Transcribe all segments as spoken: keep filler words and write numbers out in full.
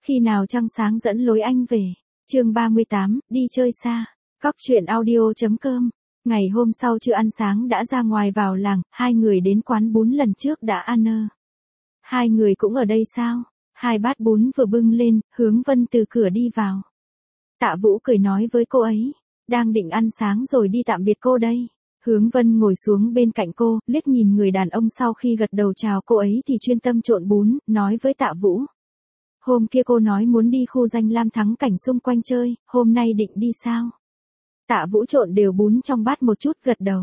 Khi nào trăng sáng dẫn lối anh về. Chương ba mươi tám, đi chơi xa. Cóc truyện audio.com. Ngày hôm sau chưa ăn sáng đã ra ngoài vào làng, hai người đến quán bún lần trước đã ăn ơ. Hai người cũng ở đây sao? Hai bát bún vừa bưng lên, Hướng Vân từ cửa đi vào. Tạ Vũ cười nói với cô ấy, đang định ăn sáng rồi đi tạm biệt cô đây. Hướng Vân ngồi xuống bên cạnh cô, liếc nhìn người đàn ông sau khi gật đầu chào cô ấy thì chuyên tâm trộn bún, nói với Tạ Vũ. Hôm kia cô nói muốn đi khu danh lam thắng cảnh xung quanh chơi, hôm nay định đi sao? Tạ Vũ trộn đều bún trong bát một chút gật đầu.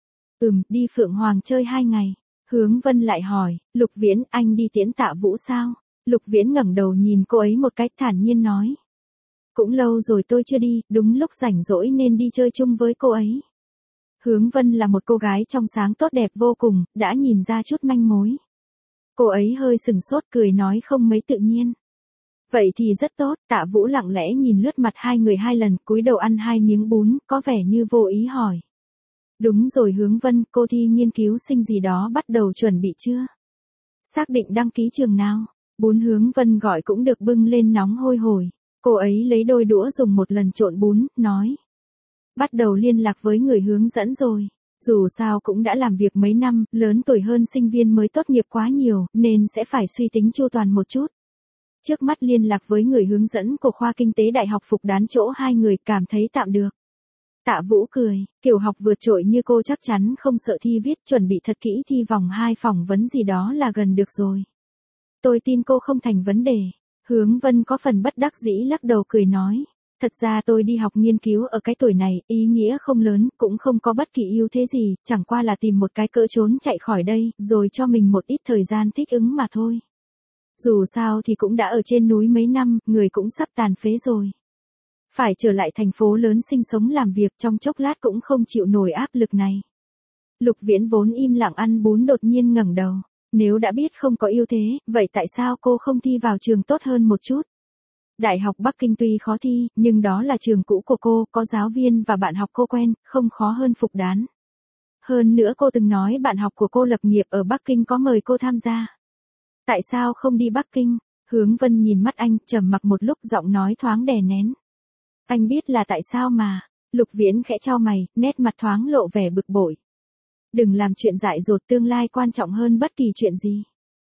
Ừm, đi Phượng Hoàng chơi hai ngày. Hướng Vân lại hỏi, Lục Viễn, anh đi tiễn Tạ Vũ sao? Lục Viễn ngẩng đầu nhìn cô ấy một cách thản nhiên nói. Cũng lâu rồi tôi chưa đi, đúng lúc rảnh rỗi nên đi chơi chung với cô ấy. Hướng Vân là một cô gái trong sáng tốt đẹp vô cùng, đã nhìn ra chút manh mối. Cô ấy hơi sừng sốt cười nói không mấy tự nhiên. Vậy thì rất tốt, Tạ Vũ lặng lẽ nhìn lướt mặt hai người hai lần, cúi đầu ăn hai miếng bún, có vẻ như vô ý hỏi. Đúng rồi Hướng Vân, cô thi nghiên cứu sinh gì đó bắt đầu chuẩn bị chưa? Xác định đăng ký trường nào? Bún Hướng Vân gọi cũng được bưng lên nóng hôi hổi. Cô ấy lấy đôi đũa dùng một lần trộn bún, nói. Bắt đầu liên lạc với người hướng dẫn rồi. Dù sao cũng đã làm việc mấy năm, lớn tuổi hơn sinh viên mới tốt nghiệp quá nhiều, nên sẽ phải suy tính chu toàn một chút. Trước mắt liên lạc với người hướng dẫn của khoa kinh tế đại học Phục Đán chỗ hai người cảm thấy tạm được. Tạ Vũ cười, kiểu học vượt trội như cô chắc chắn không sợ thi viết, chuẩn bị thật kỹ thi vòng hai phỏng vấn gì đó là gần được rồi. Tôi tin cô không thành vấn đề. Hướng Vân có phần bất đắc dĩ lắc đầu cười nói. Thật ra tôi đi học nghiên cứu ở cái tuổi này, ý nghĩa không lớn, cũng không có bất kỳ ưu thế gì, chẳng qua là tìm một cái cỡ trốn chạy khỏi đây, rồi cho mình một ít thời gian thích ứng mà thôi. Dù sao thì cũng đã ở trên núi mấy năm, người cũng sắp tàn phế rồi. Phải trở lại thành phố lớn sinh sống làm việc trong chốc lát cũng không chịu nổi áp lực này. Lục Viễn vốn im lặng ăn bún đột nhiên ngẩng đầu. Nếu đã biết không có ưu thế, vậy tại sao cô không thi vào trường tốt hơn một chút? Đại học Bắc Kinh tuy khó thi, nhưng đó là trường cũ của cô, có giáo viên và bạn học cô quen, không khó hơn Phục Đán. Hơn nữa cô từng nói bạn học của cô lập nghiệp ở Bắc Kinh có mời cô tham gia. Tại sao không đi Bắc Kinh? Hướng Vân nhìn mắt anh, trầm mặc một lúc giọng nói thoáng đè nén. Anh biết là tại sao mà. Lục Viễn khẽ chau mày, nét mặt thoáng lộ vẻ bực bội. Đừng làm chuyện dại dột, tương lai quan trọng hơn bất kỳ chuyện gì.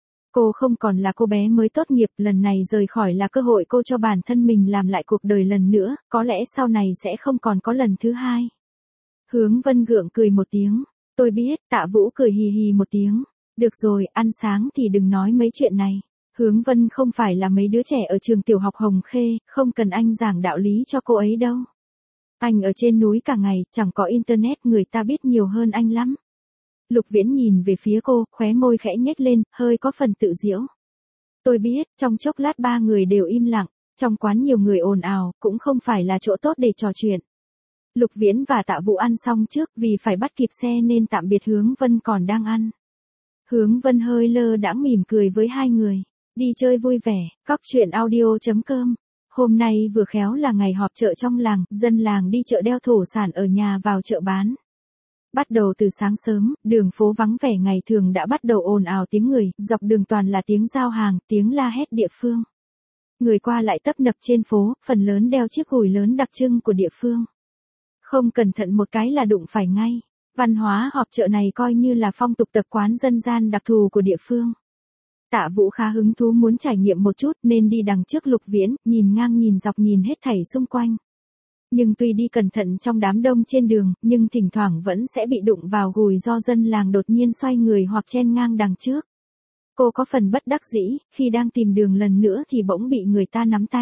Cô không còn là cô bé mới tốt nghiệp, lần này rời khỏi là cơ hội cô cho bản thân mình làm lại cuộc đời lần nữa, có lẽ sau này sẽ không còn có lần thứ hai. Hướng Vân gượng cười một tiếng. Tôi biết, Tạ Vũ cười hì hì một tiếng. Được rồi, ăn sáng thì đừng nói mấy chuyện này. Hướng Vân không phải là mấy đứa trẻ ở trường tiểu học Hồng Khê, không cần anh giảng đạo lý cho cô ấy đâu. Anh ở trên núi cả ngày, chẳng có internet, người ta biết nhiều hơn anh lắm. Lục Viễn nhìn về phía cô, khóe môi khẽ nhếch lên, hơi có phần tự giễu. Tôi biết, trong chốc lát ba người đều im lặng, trong quán nhiều người ồn ào, cũng không phải là chỗ tốt để trò chuyện. Lục Viễn và Tạ Vũ ăn xong trước, vì phải bắt kịp xe nên tạm biệt Hướng Vân còn đang ăn. Hướng Vân hơi lơ đãng mỉm cười với hai người. Đi chơi vui vẻ, cóc truyện audio.com. Hôm nay vừa khéo là ngày họp chợ trong làng, dân làng đi chợ đeo thổ sản ở nhà vào chợ bán. Bắt đầu từ sáng sớm, đường phố vắng vẻ ngày thường đã bắt đầu ồn ào tiếng người, dọc đường toàn là tiếng giao hàng, tiếng la hét địa phương. Người qua lại tấp nập trên phố, phần lớn đeo chiếc gùi lớn đặc trưng của địa phương. Không cẩn thận một cái là đụng phải ngay. Văn hóa họp chợ này coi như là phong tục tập quán dân gian đặc thù của địa phương. Tạ Vũ khá hứng thú muốn trải nghiệm một chút nên đi đằng trước Lục Viễn, nhìn ngang nhìn dọc nhìn hết thảy xung quanh. Nhưng tuy đi cẩn thận trong đám đông trên đường, nhưng thỉnh thoảng vẫn sẽ bị đụng vào gùi do dân làng đột nhiên xoay người hoặc chen ngang đằng trước. Cô có phần bất đắc dĩ, khi đang tìm đường lần nữa thì bỗng bị người ta nắm tay.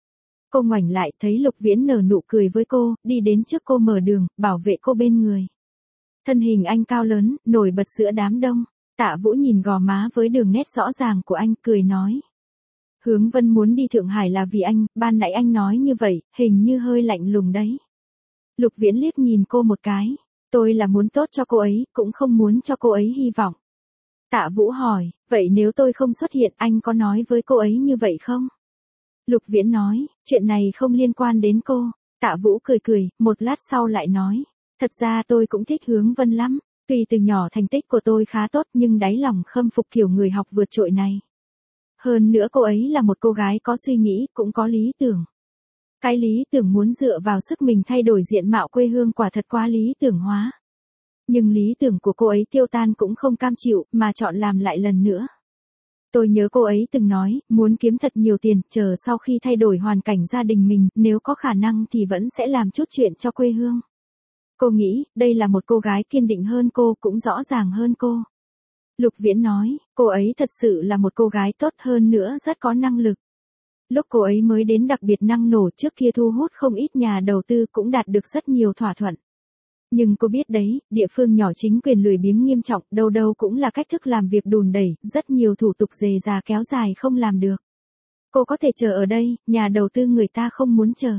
Cô ngoảnh lại thấy Lục Viễn nở nụ cười với cô, đi đến trước cô mở đường, bảo vệ cô bên người. Thân hình anh cao lớn, nổi bật giữa đám đông. Tạ Vũ nhìn gò má với đường nét rõ ràng của anh, cười nói. Hướng Vân muốn đi Thượng Hải là vì anh, ban nãy anh nói như vậy, hình như hơi lạnh lùng đấy. Lục Viễn liếc nhìn cô một cái. Tôi là muốn tốt cho cô ấy, cũng không muốn cho cô ấy hy vọng. Tạ Vũ hỏi, vậy nếu tôi không xuất hiện anh có nói với cô ấy như vậy không? Lục Viễn nói, chuyện này không liên quan đến cô. Tạ Vũ cười cười, một lát sau lại nói. Thật ra tôi cũng thích Hướng Vân lắm. Tuy từ nhỏ thành tích của tôi khá tốt nhưng đáy lòng khâm phục kiểu người học vượt trội này. Hơn nữa cô ấy là một cô gái có suy nghĩ, cũng có lý tưởng. Cái lý tưởng muốn dựa vào sức mình thay đổi diện mạo quê hương quả thật quá lý tưởng hóa. Nhưng lý tưởng của cô ấy tiêu tan cũng không cam chịu, mà chọn làm lại lần nữa. Tôi nhớ cô ấy từng nói, muốn kiếm thật nhiều tiền, chờ sau khi thay đổi hoàn cảnh gia đình mình, nếu có khả năng thì vẫn sẽ làm chút chuyện cho quê hương. Cô nghĩ, đây là một cô gái kiên định hơn cô, cũng rõ ràng hơn cô. Lục Viễn nói, cô ấy thật sự là một cô gái tốt hơn nữa, rất có năng lực. Lúc cô ấy mới đến đặc biệt năng nổ, trước kia thu hút không ít nhà đầu tư, cũng đạt được rất nhiều thỏa thuận. Nhưng cô biết đấy, địa phương nhỏ chính quyền lười biếng nghiêm trọng, đâu đâu cũng là cách thức làm việc đùn đẩy, rất nhiều thủ tục dề dà kéo dài không làm được. Cô có thể chờ ở đây, nhà đầu tư người ta không muốn chờ.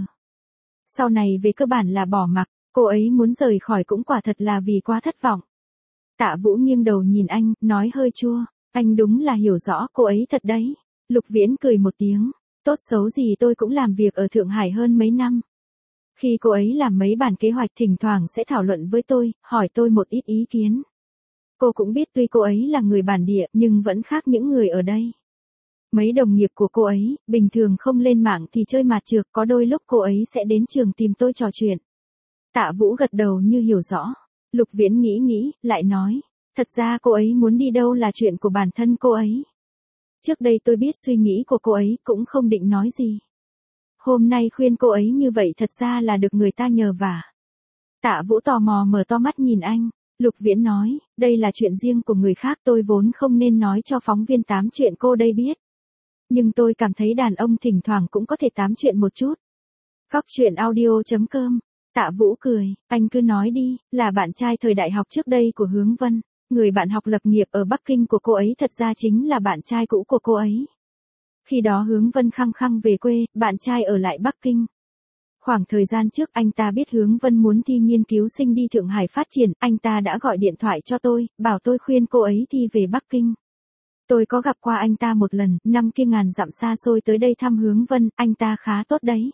Sau này về cơ bản là bỏ mặc, cô ấy muốn rời khỏi cũng quả thật là vì quá thất vọng. Tạ Vũ nghiêng đầu nhìn anh, nói hơi chua, anh đúng là hiểu rõ cô ấy thật đấy. Lục Viễn cười một tiếng, tốt xấu gì tôi cũng làm việc ở Thượng Hải hơn mấy năm. Khi cô ấy làm mấy bản kế hoạch thỉnh thoảng sẽ thảo luận với tôi, hỏi tôi một ít ý kiến. Cô cũng biết tuy cô ấy là người bản địa nhưng vẫn khác những người ở đây. Mấy đồng nghiệp của cô ấy, bình thường không lên mạng thì chơi mạt chược, có đôi lúc cô ấy sẽ đến trường tìm tôi trò chuyện. Tạ Vũ gật đầu như hiểu rõ. Lục Viễn nghĩ nghĩ, lại nói, thật ra cô ấy muốn đi đâu là chuyện của bản thân cô ấy. Trước đây tôi biết suy nghĩ của cô ấy, cũng không định nói gì. Hôm nay khuyên cô ấy như vậy thật ra là được người ta nhờ vả. Tạ Vũ tò mò mở to mắt nhìn anh. Lục Viễn nói, đây là chuyện riêng của người khác, tôi vốn không nên nói cho phóng viên tám chuyện cô đây biết. Nhưng tôi cảm thấy đàn ông thỉnh thoảng cũng có thể tám chuyện một chút. Cóc truyện audio chấm com. Tạ Vũ cười, anh cứ nói đi, là bạn trai thời đại học trước đây của Hướng Vân. Người bạn học lập nghiệp ở Bắc Kinh của cô ấy thật ra chính là bạn trai cũ của cô ấy. Khi đó Hướng Vân khăng khăng về quê, bạn trai ở lại Bắc Kinh. Khoảng thời gian trước anh ta biết Hướng Vân muốn thi nghiên cứu sinh đi Thượng Hải phát triển, anh ta đã gọi điện thoại cho tôi, bảo tôi khuyên cô ấy thi về Bắc Kinh. Tôi có gặp qua anh ta một lần, năm kia ngàn dặm xa xôi tới đây thăm Hướng Vân, anh ta khá tốt đấy.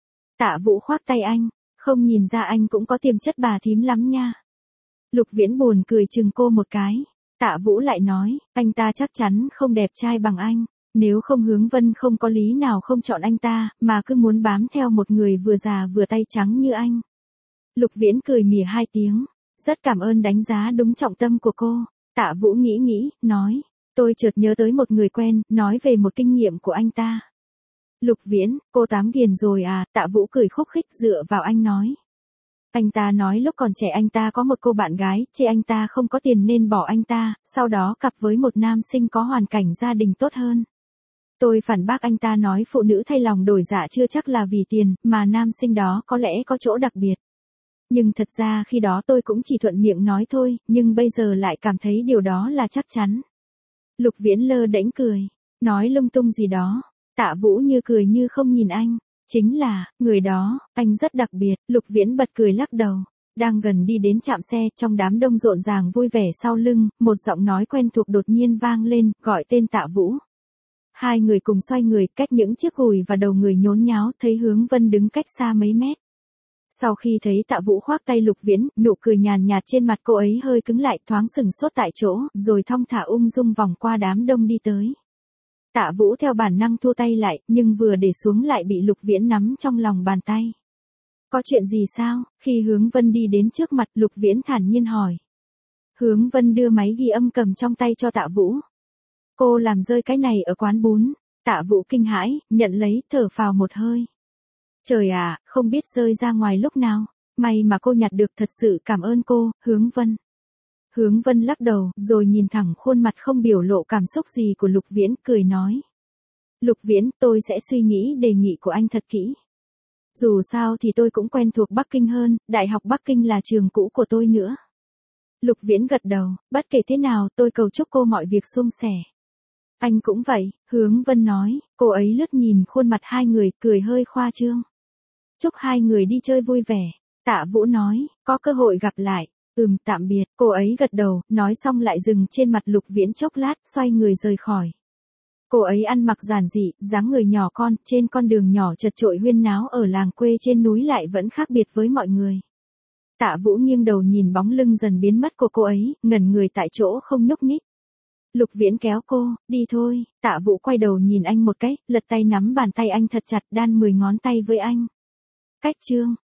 Tạ Vũ khoác tay anh, không nhìn ra anh cũng có tiềm chất bà thím lắm nha. Lục Viễn buồn cười chừng cô một cái. Tạ Vũ lại nói, anh ta chắc chắn không đẹp trai bằng anh. Nếu không Hướng Vân không có lý nào không chọn anh ta, mà cứ muốn bám theo một người vừa già vừa tay trắng như anh. Lục Viễn cười mỉa hai tiếng. Rất cảm ơn đánh giá đúng trọng tâm của cô. Tạ Vũ nghĩ nghĩ, nói. Tôi chợt nhớ tới một người quen, nói về một kinh nghiệm của anh ta. Lục Viễn, cô tám ghiền rồi à? Tạ Vũ cười khúc khích dựa vào anh nói. Anh ta nói lúc còn trẻ anh ta có một cô bạn gái, chê anh ta không có tiền nên bỏ anh ta, sau đó cặp với một nam sinh có hoàn cảnh gia đình tốt hơn. Tôi phản bác anh ta nói phụ nữ thay lòng đổi dạ chưa chắc là vì tiền, mà nam sinh đó có lẽ có chỗ đặc biệt. Nhưng thật ra khi đó tôi cũng chỉ thuận miệng nói thôi, nhưng bây giờ lại cảm thấy điều đó là chắc chắn. Lục Viễn lơ đễnh cười, nói lung tung gì đó. Tạ Vũ như cười như không nhìn anh. Chính là, người đó, anh rất đặc biệt. Lục Viễn bật cười lắc đầu. Đang gần đi đến trạm xe, trong đám đông rộn ràng vui vẻ sau lưng, một giọng nói quen thuộc đột nhiên vang lên, gọi tên Tạ Vũ. Hai người cùng xoay người, cách những chiếc gùi và đầu người nhốn nháo, thấy Hướng Vân đứng cách xa mấy mét. Sau khi thấy Tạ Vũ khoác tay Lục Viễn, nụ cười nhàn nhạt trên mặt cô ấy hơi cứng lại, thoáng sừng sốt tại chỗ, rồi thong thả ung dung vòng qua đám đông đi tới. Tạ Vũ theo bản năng thua tay lại, nhưng vừa để xuống lại bị Lục Viễn nắm trong lòng bàn tay. Có chuyện gì sao? Khi Hướng Vân đi đến trước mặt, Lục Viễn thản nhiên hỏi. Hướng Vân đưa máy ghi âm cầm trong tay cho Tạ Vũ. Cô làm rơi cái này ở quán bún. Tạ Vũ kinh hãi, nhận lấy, thở phào một hơi. Trời à, không biết rơi ra ngoài lúc nào. May mà cô nhặt được, thật sự cảm ơn cô, Hướng Vân. Hướng Vân lắc đầu, rồi nhìn thẳng khuôn mặt không biểu lộ cảm xúc gì của Lục Viễn, cười nói. Lục Viễn, tôi sẽ suy nghĩ đề nghị của anh thật kỹ. Dù sao thì tôi cũng quen thuộc Bắc Kinh hơn, Đại học Bắc Kinh là trường cũ của tôi nữa. Lục Viễn gật đầu, bất kể thế nào, tôi cầu chúc cô mọi việc suôn sẻ. Anh cũng vậy, Hướng Vân nói, cô ấy lướt nhìn khuôn mặt hai người, cười hơi khoa trương. Chúc hai người đi chơi vui vẻ. Tạ Vũ nói, có cơ hội gặp lại. Ừm, tạm biệt. Cô ấy gật đầu, nói xong lại dừng trên mặt Lục Viễn chốc lát, xoay người rời khỏi. Cô ấy ăn mặc giản dị, dáng người nhỏ con, trên con đường nhỏ chật chội huyên náo ở làng quê trên núi lại vẫn khác biệt với mọi người. Tạ Vũ nghiêng đầu nhìn bóng lưng dần biến mất của cô ấy, ngẩn người tại chỗ không nhúc nhích. Lục Viễn kéo cô, đi thôi, Tạ Vũ quay đầu nhìn anh một cái, lật tay nắm bàn tay anh thật chặt, đan mười ngón tay với anh. Cách chương